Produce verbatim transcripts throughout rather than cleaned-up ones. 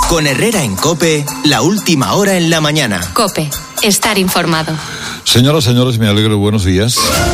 Con Herrera en COPE, la última hora en la mañana. COPE, estar informado. Señoras, señores, me alegro, buenos días.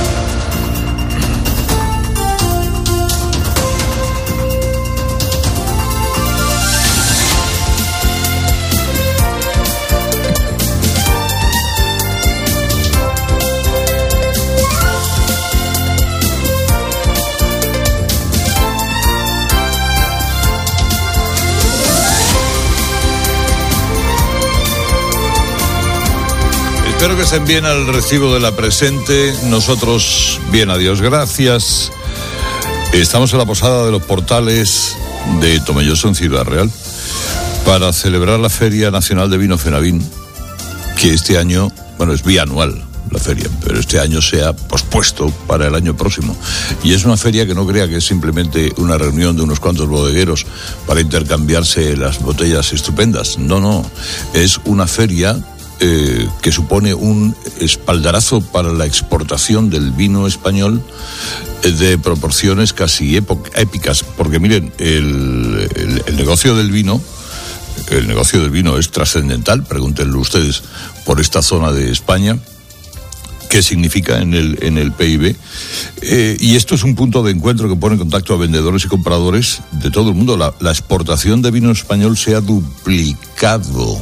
Espero que estén bien al recibo de la presente. Nosotros, bien, adiós, gracias. Estamos en la posada de los portales de Tomelloso, en Ciudad Real, para celebrar la Feria Nacional de Vino Fenavín, que este año, bueno, es bianual la feria, pero este año se ha pospuesto para el año próximo. Y es una feria que no crea que es simplemente una reunión de unos cuantos bodegueros para intercambiarse las botellas estupendas. No, no, es una feria Eh, que supone un espaldarazo para la exportación del vino español eh, de proporciones casi época, épicas, porque miren, el, el, el negocio del vino, el negocio del vino es trascendental. Pregúntenlo ustedes por esta zona de España, qué significa en el, en el P I B, eh, y esto es un punto de encuentro que pone en contacto a vendedores y compradores de todo el mundo. La, la exportación de vino español se ha duplicado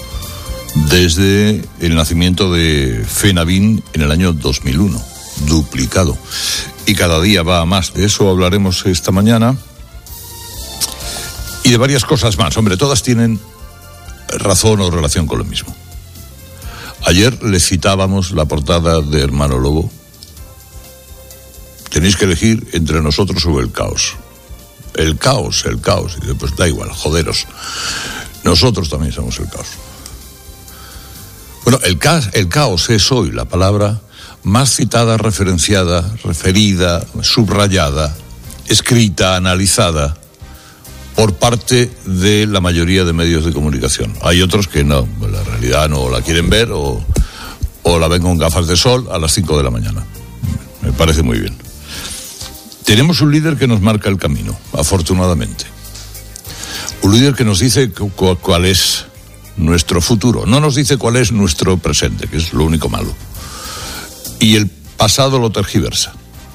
desde el nacimiento de Fenavín en el año dos mil uno, duplicado, y cada día va a más. De eso hablaremos esta mañana y de varias cosas más. Hombre, todas tienen razón o relación con lo mismo. Ayer les citábamos la portada de Hermano Lobo. Tenéis que elegir entre nosotros o el caos. El caos, el caos. Y pues da igual, joderos. Nosotros también somos el caos. Bueno, el caos, el caos es hoy la palabra más citada, referenciada, referida, subrayada, escrita, analizada por parte de la mayoría de medios de comunicación. Hay otros que no, la realidad no la quieren ver o, o la ven con gafas de sol a las cinco de la mañana. Me parece muy bien. Tenemos un líder que nos marca el camino, afortunadamente. Un líder que nos dice cu- cuál es nuestro futuro. No nos dice cuál es nuestro presente, que es lo único malo. Y el pasado lo tergiversa.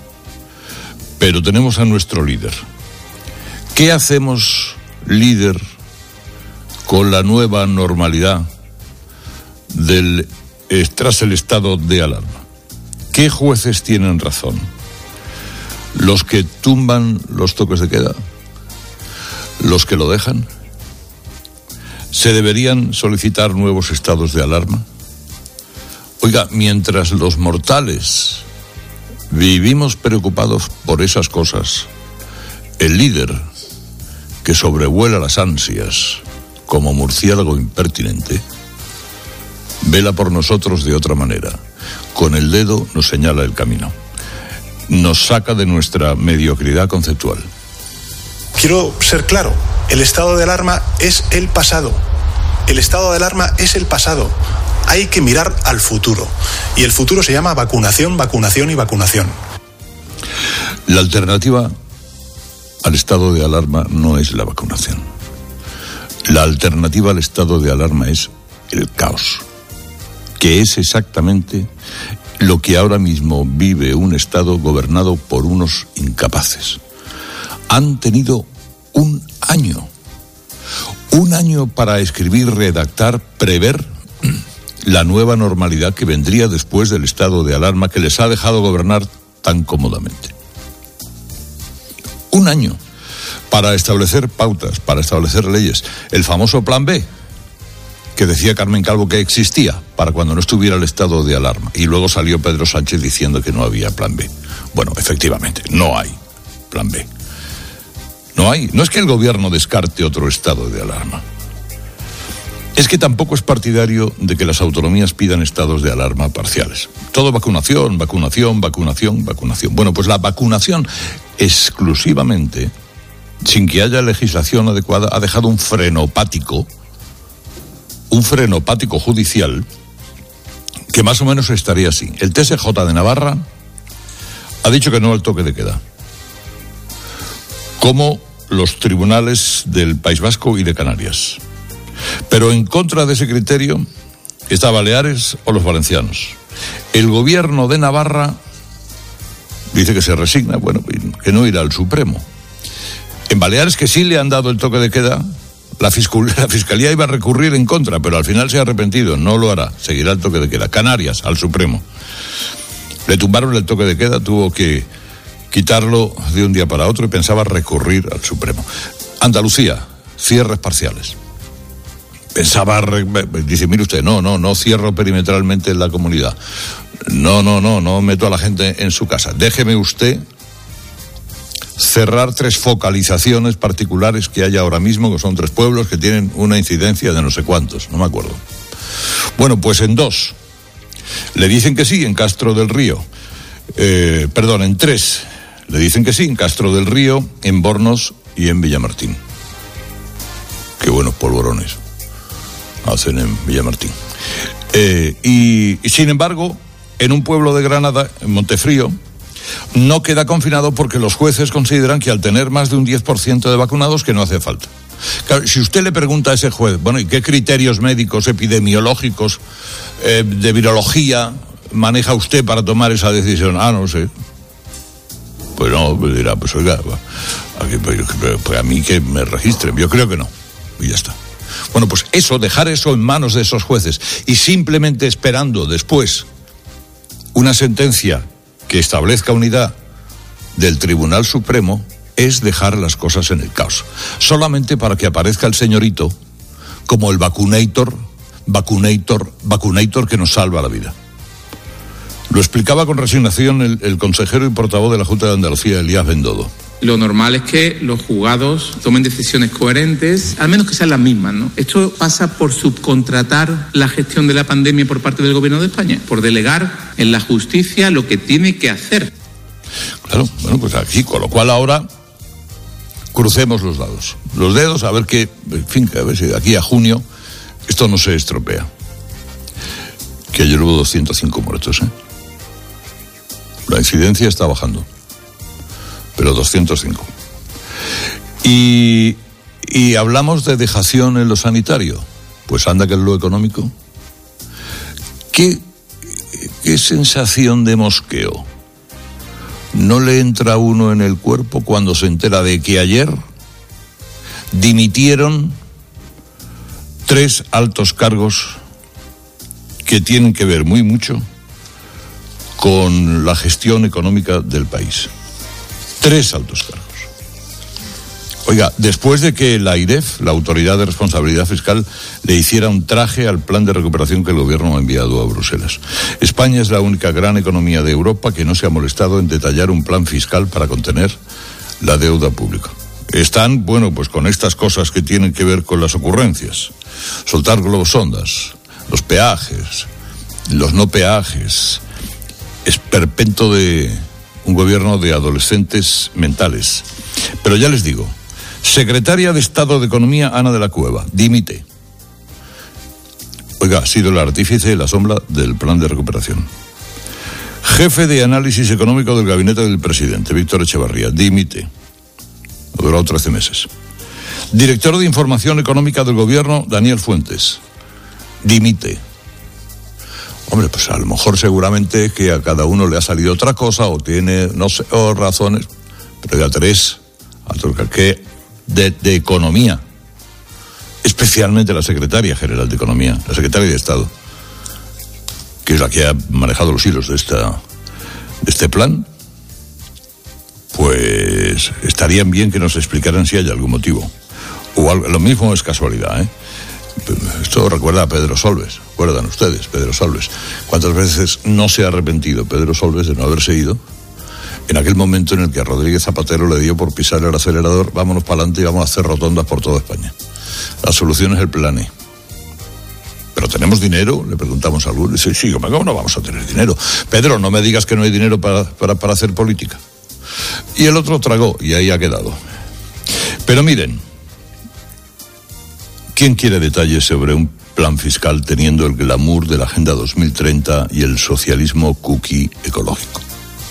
Pero tenemos a nuestro líder. ¿Qué hacemos, líder, con la nueva normalidad del, eh, tras el estado de alarma? ¿Qué jueces tienen razón? ¿Los que tumban los toques de queda? ¿Los que lo dejan? ¿Se deberían solicitar nuevos estados de alarma? Oiga, mientras los mortales vivimos preocupados por esas cosas, el líder, que sobrevuela las ansias como murciélago impertinente, vela por nosotros de otra manera. Con el dedo nos señala el camino. Nos saca de nuestra mediocridad conceptual. Quiero ser claro, el estado de alarma es el pasado. El estado de alarma es el pasado. Hay que mirar al futuro. Y el futuro se llama vacunación, vacunación y vacunación. La alternativa al estado de alarma no es la vacunación. La alternativa al estado de alarma es el caos, que es exactamente lo que ahora mismo vive un estado gobernado por unos incapaces. Han tenido un año, un año para escribir, redactar, prever la nueva normalidad que vendría después del estado de alarma que les ha dejado gobernar tan cómodamente. Un año para establecer pautas, para establecer leyes. El famoso Plan B, que decía Carmen Calvo que existía para cuando no estuviera el estado de alarma. Y luego salió Pedro Sánchez diciendo que no había Plan B. Bueno, efectivamente, no hay Plan B. No hay. No es que el gobierno descarte otro estado de alarma. Es que tampoco es partidario de que las autonomías pidan estados de alarma parciales. Todo vacunación, vacunación, vacunación, vacunación. Bueno, pues la vacunación exclusivamente, sin que haya legislación adecuada, ha dejado un frenopático, un frenopático judicial, que más o menos estaría así. El T S J de Navarra ha dicho que no al toque de queda. Como los tribunales del País Vasco y de Canarias. Pero en contra de ese criterio está Baleares o los valencianos. El gobierno de Navarra dice que se resigna, bueno, que no irá al Supremo. En Baleares, que sí le han dado el toque de queda, la, fiscal, la Fiscalía iba a recurrir en contra, pero al final se ha arrepentido, no lo hará, seguirá el toque de queda. Canarias, al Supremo. Le tumbaron el toque de queda, tuvo que quitarlo de un día para otro y pensaba recurrir al Supremo. Andalucía, cierres parciales. Pensaba, dice, mire usted, no, no, no cierro perimetralmente la comunidad. No, no, no, no meto a la gente en su casa. Déjeme usted cerrar tres focalizaciones particulares que hay ahora mismo, que son tres pueblos que tienen una incidencia de no sé cuántos, no me acuerdo. Bueno, pues en dos. Le dicen que sí, en Castro del Río. Eh, perdón, en tres. Le dicen que sí, en Castro del Río, en Bornos y en Villamartín. Qué buenos polvorones hacen en Villamartín. Eh, y, y sin embargo, en un pueblo de Granada, en Montefrío, no queda confinado porque los jueces consideran que al tener más de un diez por ciento de vacunados que no hace falta. Claro, si usted le pregunta a ese juez, bueno, ¿y qué criterios médicos, epidemiológicos, eh, de virología maneja usted para tomar esa decisión? Ah, no sé. Pues no, pues dirá, pues oiga, aquí, pues, pues a mí que me registren, yo creo que no, y ya está. Bueno, pues eso, dejar eso en manos de esos jueces y simplemente esperando después una sentencia que establezca unidad del Tribunal Supremo es dejar las cosas en el caos. Solamente para que aparezca el señorito como el vacunator, vacunator, vacunator que nos salva la vida. Lo explicaba con resignación el, el consejero y portavoz de la Junta de Andalucía, Elías Bendodo. Lo normal es que los juzgados tomen decisiones coherentes, al menos que sean las mismas, ¿no? Esto pasa por subcontratar la gestión de la pandemia por parte del Gobierno de España, por delegar en la justicia lo que tiene que hacer. Claro, bueno, pues aquí, con lo cual ahora crucemos los dedos, los dedos a ver que, en fin, a ver si de aquí a junio esto no se estropea. Que ayer hubo doscientos cinco muertos, ¿eh? La incidencia está bajando, pero doscientos cinco. Y, y hablamos de dejación en lo sanitario. Pues anda que en lo económico. ¿Qué, qué sensación de mosqueo no le entra a uno en el cuerpo cuando se entera de que ayer dimitieron tres altos cargos que tienen que ver muy mucho con la gestión económica del país? Tres altos cargos. Oiga, después de que la AIREF, la Autoridad de Responsabilidad Fiscal, le hiciera un traje al plan de recuperación que el gobierno ha enviado a Bruselas. España es la única gran economía de Europa que no se ha molestado en detallar un plan fiscal para contener la deuda pública. Están, bueno, pues con estas cosas que tienen que ver con las ocurrencias. Soltar globos sondas, los peajes, los no peajes, esperpento de un gobierno de adolescentes mentales. Pero ya les digo, secretaria de Estado de Economía, Ana de la Cueva, dimite. Oiga, ha sido el artífice de la sombra del plan de recuperación. Jefe de análisis económico del gabinete del presidente, Víctor Echevarría, dimite. Ha durado trece meses. Director de Información Económica del Gobierno, Daniel Fuentes, dimite. Hombre, pues a lo mejor seguramente que a cada uno le ha salido otra cosa o tiene, no sé, o razones, pero ya tres, que de, de Economía, especialmente la secretaria general de Economía, la secretaria de Estado, que es la que ha manejado los hilos de, esta, de este plan, pues estarían bien que nos explicaran si hay algún motivo. O algo, lo mismo es casualidad, ¿eh? Esto recuerda a Pedro Solbes, ¿recuerdan ustedes? Pedro Solbes. ¿Cuántas veces no se ha arrepentido Pedro Solbes de no haberse ido en aquel momento en el que a Rodríguez Zapatero le dio por pisar el acelerador? Vámonos para adelante y vamos a hacer rotondas por toda España. La solución es el plan E. ¿Pero tenemos dinero? Le preguntamos a algunos. Dice, sí, ¿cómo no vamos a tener dinero? Pedro, no me digas que no hay dinero para, para, para hacer política. Y el otro tragó y ahí ha quedado. Pero miren, ¿quién quiere detalles sobre un plan fiscal teniendo el glamour de la Agenda dos mil treinta y el socialismo cookie ecológico?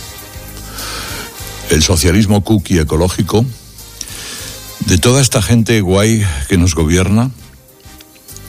El socialismo cookie ecológico de toda esta gente guay que nos gobierna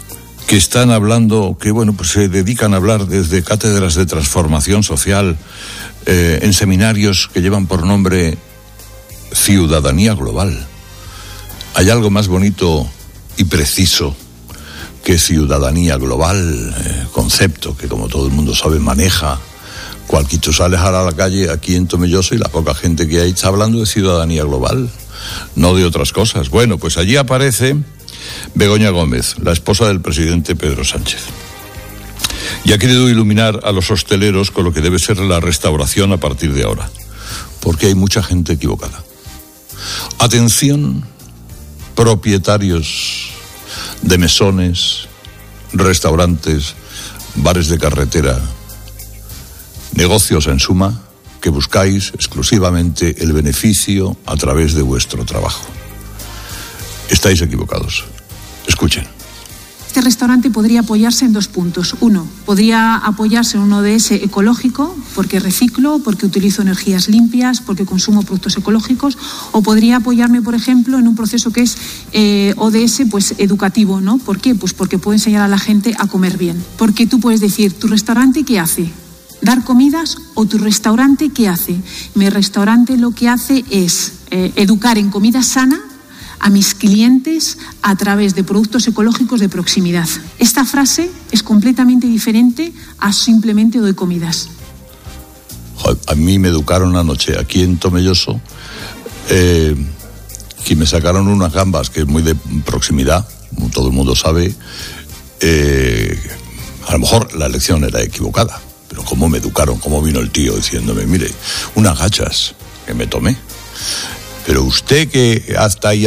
que están hablando, que bueno, pues se dedican a hablar desde cátedras de transformación social, eh, en seminarios que llevan por nombre Ciudadanía Global. ¿Hay algo más bonito y preciso que ciudadanía global? Eh, concepto que, como todo el mundo sabe, maneja cualquier. Tú sales ahora a la calle aquí en Tomelloso y la poca gente que hay está hablando de ciudadanía global, no de otras cosas. Bueno, pues allí aparece Begoña Gómez, la esposa del presidente Pedro Sánchez, y ha querido iluminar a los hosteleros con lo que debe ser la restauración a partir de ahora, porque hay mucha gente equivocada. Atención, propietarios de mesones, restaurantes, bares de carretera, negocios en suma, que buscáis exclusivamente el beneficio a través de vuestro trabajo. Estáis equivocados. Escuchen. Este restaurante podría apoyarse en dos puntos. Uno, podría apoyarse en un O D S ecológico, porque reciclo, porque utilizo energías limpias, porque consumo productos ecológicos, o podría apoyarme, por ejemplo, en un proceso que es eh, O D S pues, educativo, ¿no? ¿Por qué? Pues porque puedo enseñar a la gente a comer bien. Porque tú puedes decir, ¿tu restaurante qué hace? ¿Dar comidas? ¿O tu restaurante qué hace? Mi restaurante lo que hace es eh, educar en comida sana a mis clientes a través de productos ecológicos de proximidad. Esta frase es completamente diferente a simplemente doy comidas. A mí me educaron anoche aquí en Tomelloso, eh, y me sacaron unas gambas, que es muy de proximidad, como todo el mundo sabe. Eh, a lo mejor la lección era equivocada, pero cómo me educaron, cómo vino el tío diciéndome, mire, unas gachas que me tomé. Pero usted que hasta ahí